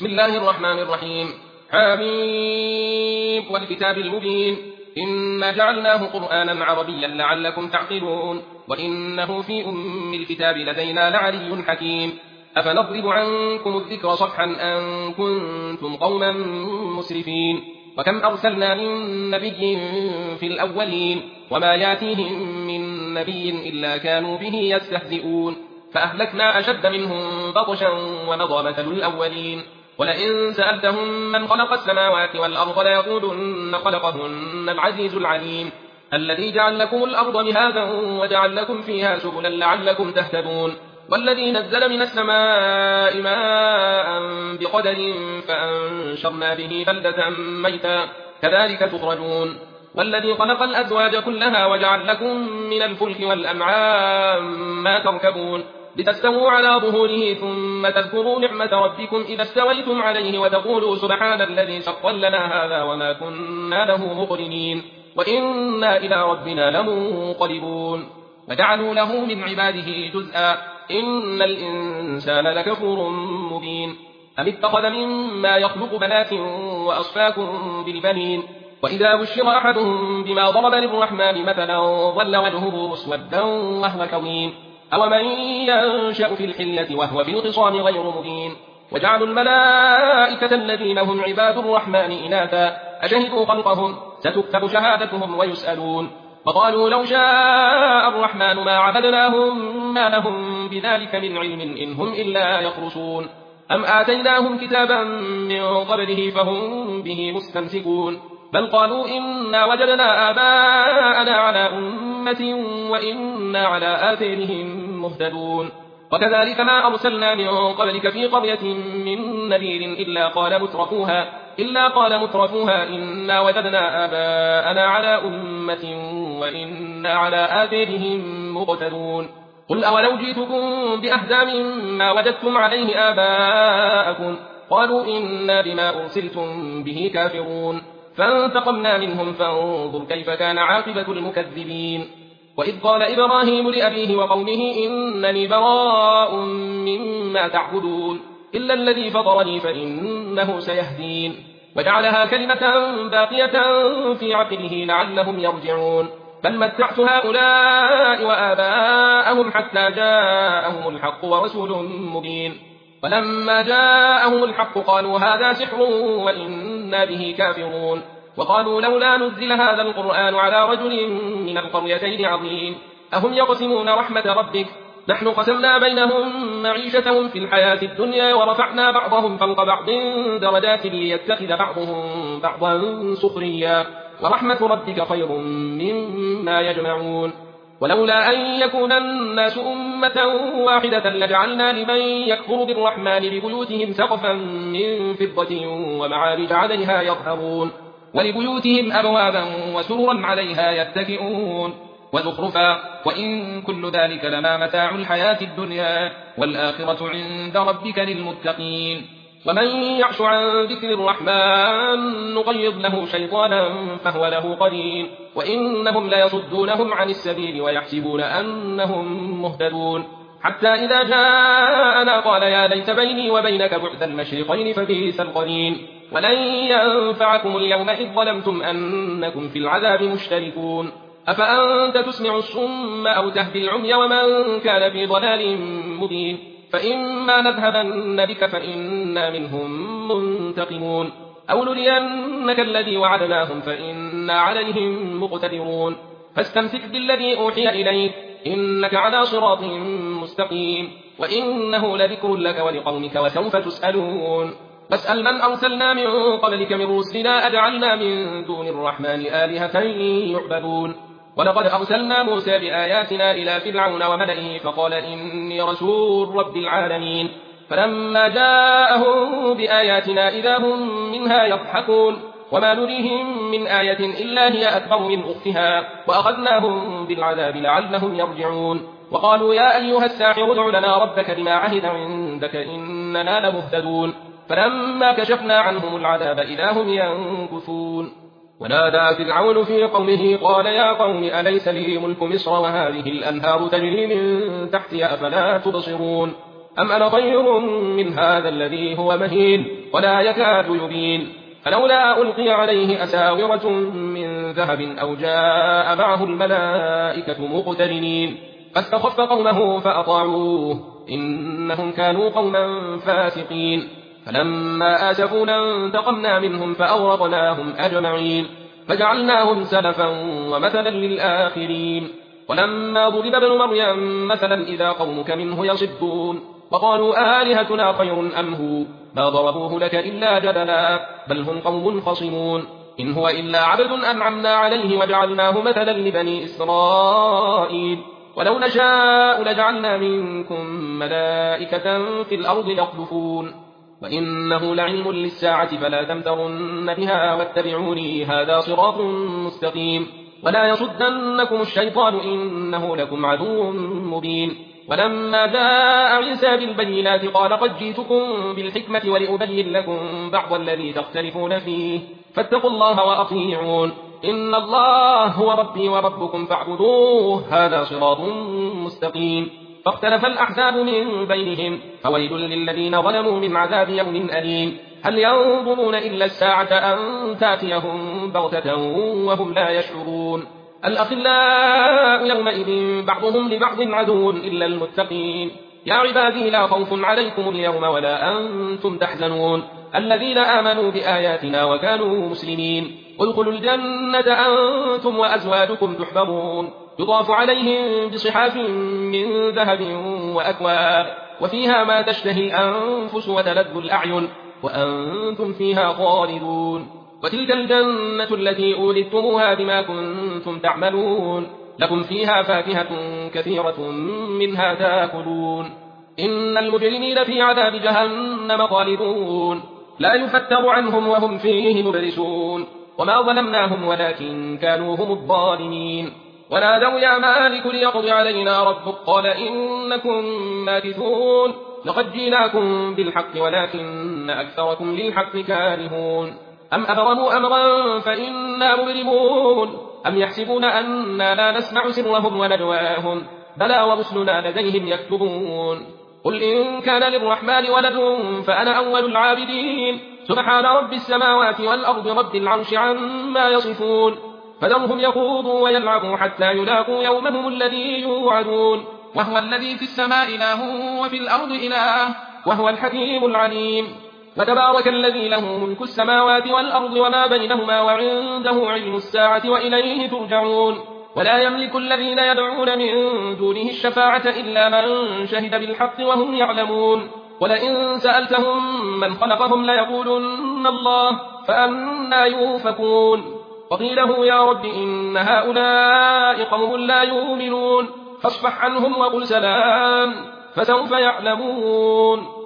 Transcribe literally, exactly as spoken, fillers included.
بسم الله الرحمن الرحيم. حميم والكتاب المبين إنا جعلناه قرآنا عربيا لعلكم تعقلون وإنه في أم الكتاب لدينا لعلي حكيم. أفنضرب عنكم الذكر صفحا أن كنتم قوما مسرفين. وكم أرسلنا من نبي في الأولين وما ياتيهم من نبي إلا كانوا به يستهزئون فأهلكنا أشد منهم بطشا ومضى مثل الأولين. ولئن سألتهم من خلق السماوات والأرض ليقولن خلقهن العزيز العليم الذي جعل لكم الأرض مهادا وجعل لكم فيها سبلا لعلكم تهتدون والذي نزل من السماء ماء بقدر فأنشرنا به بلدة ميتا كذلك تخرجون والذي خلق الأزواج كلها وجعل لكم من الفلك والأنعام ما تركبون لتستووا على ظهوره ثم تذكروا نعمة ربكم إذا استويتم عليه وتقولوا سبحان الذي سخر لنا هذا وما كنا له مقرنين وإنا إلى ربنا لمنقلبون. وجعلوا له من عباده جزءا إن الإنسان لكفور مبين. أم اتخذ مما يخلق بنات وأصفاكم بالبنين وإذا بشر أحدهم بما ضرب للرحمن مثلا ظل وجهه مسودا وهو كظيم أومن ينشأ في الحلية وهو في الخصام غير مبين. وجعلوا الملائكة الذين هم عباد الرحمن إناثا أشهدوا خلقهم ستكتب شهادتهم ويسألون وقالوا لو شاء الرحمن ما عبدناهم ما لهم بذلك من علم إن هم إلا يخرصون أم آتيناهم كتابا من قبله فهم به مستمسكون بل قالوا إنا وجدنا آباءنا على أمة وإنا على آثارهم مهتدون. وكذلك ما أرسلنا من قبلك في قرية من نذير إلا قال مترفوها إلا قال مترفوها إنا وجدنا آباءنا على أمة وإنا على آثارهم مقتدون. قل أولو جئتكم بأهدى مما وجدتم عليه آباءكم قالوا إنا بما أرسلتم به كافرون فانتقمنا منهم فانظر كيف كان عاقبة المكذبين. وإذ قال إبراهيم لأبيه وقومه إنني براء مما تعبدون إلا الذي فطرني فإنه سيهدين وجعلها كلمة باقية في عقله لعلهم يرجعون بل متعت هؤلاء وآباءهم حتى جاءهم الحق ورسول مبين. ولما جاءهم الحق قالوا هذا سحر وإنا به كافرون وقالوا لولا نزل هذا القرآن على رجل من القريتين عظيم أهم يقسمون رحمة ربك نحن قسمنا بينهم معيشتهم في الحياة الدنيا ورفعنا بعضهم فوق بعض درجات ليتخذ بعضهم بعضا سخريا ورحمة ربك خير مما يجمعون. ولولا أن يكون الناس أمة واحدة لجعلنا لمن يكفر بالرحمن لبيوتهم سقفا من فضة ومعارج عليها يظهرون ولبيوتهم أبوابا وسررا عليها يتكئون وزخرفا وإن كل ذلك لما متاع الحياة الدنيا والآخرة عند ربك للمتقين. ومن يعش عن ذكر الرحمن نقيض له شيطانا فهو له قرين وإنهم ليصدونهم عن السبيل ويحسبون أنهم مهتدون حتى إذا جاءنا قال يا ليت بيني وبينك بعد المشرقين فبئس القرين ولن ينفعكم اليوم إذ ظلمتم أنكم في العذاب مشتركون أفأنت تسمع الصم أو تهدي العمي ومن كان في ضلال مبين فإما نذهبن بك فإنا منهم منتقمون أو نرينك الذي وعدناهم فإنا عليهم مقتدرون فاستمسك بالذي أوحي إليك إنك على صراط مستقيم وإنه لذكر لك ولقومك وسوف تسألون. فاسأل من أرسلنا من قبلك من رسلنا أجعلنا من دون الرحمن آلهة يعبدون. ولقد أرسلنا موسى بآياتنا إلى فرعون وملئه فقال إني رسول رب العالمين فلما جاءهم بآياتنا إذا هم منها يضحكون وما نريهم من آية إلا هي أكبر من أختها وأخذناهم بالعذاب لعلهم يرجعون وقالوا يا أيها الساحر ادع لنا ربك بما عهد عندك إننا لمهتدون فلما كشفنا عنهم العذاب إذا هم ينكثون. ونادى فرعون في قومه قال يا قوم أليس لي ملك مصر وهذه الأنهار تجري من تحتي أفلا تبصرون أم أنا خير من هذا الذي هو مهين ولا يكاد يبين فلولا ألقي عليه أساورة من ذهب أو جاء معه الملائكة مقترنين فاستخف قومه فأطاعوه إنهم كانوا قوما فاسقين فلما آسفونا انتقمنا منهم فأغرقناهم أجمعين فجعلناهم سلفا ومثلا للآخرين ولما ضرب ابن مريم مثلا إذا قومك منه يصدون وقالوا آلهتنا خير أم هو ما ضربوه لك إلا جدلا بل هم قوم خصمون إن هو إلا عبد أنعمنا عليه وجعلناه مثلا لبني إسرائيل ولو نشاء لجعلنا منكم ملائكة في الأرض يخلفون وإنه لعلم للساعة فلا تمترن بها واتبعوني هذا صراط مستقيم ولا يصدنكم الشيطان إنه لكم عدو مبين ولما جاء عيسى بالبينات قال قد جئتكم بالحكمة ولأبين لكم بعض الذي تختلفون فيه فاتقوا الله وأطيعون إن الله هو ربي وربكم فاعبدوه هذا صراط مستقيم فاختلف الأحزاب من بينهم فويل للذين ظلموا من عذاب يوم أليم هل ينظرون إلا الساعة أن تأتيهم بغتة وهم لا يشعرون الأخلاء يومئذ بعضهم لبعض عدو إلا المتقين يا عبادي لا خوف عليكم اليوم ولا أنتم تحزنون الذين آمنوا بآياتنا وكانوا مسلمين ادخلوا الجنة أنتم وأزواجكم تحبرون يضاف عليهم بصحاف من ذهب وأكواب وفيها ما تشتهي الأنفس وتلذ الأعين وأنتم فيها خالدون وتلك الجنة التي أورثتموها بما كنتم تعملون لكم فيها فاكهة كثيرة منها تأكلون إن المجرمين في عذاب جهنم خالدون لا يفتر عنهم وهم فيه مبلسون وما ظلمناهم ولكن كانوا هم الظالمين ونادوا يا مالك ليقضي علينا ربك قال إنكم ماكثون لقد جئناكم بالحق ولكن أكثركم للحق كارهون أم أبرموا أمرا فإنا مبرمون أم يحسبون أننا لا نسمع سرهم ونجواهم بلى ورسلنا لديهم يكتبون قل إن كان للرحمن ولد فأنا أول العابدين سبحان رب السماوات والأرض رب العرش عما يصفون فذرهم يخوضوا ويلعبوا حتى يلاقوا يومهم الذي يوعدون وهو الذي في السماء إله وفي الأرض إله وهو الحكيم العليم وتبارك الذي له ملك السماوات والأرض وما بينهما وعنده علم الساعة وإليه ترجعون ولا يملك الذين يدعون من دونه الشفاعة إلا من شهد بالحق وهم يعلمون ولئن سألتهم من خلقهم ليقولن الله فأنى يؤفكون وقيله يا رب إن هؤلاء قوم لا يؤمنون فاصفح عنهم وقل سلام فسوف يعلمون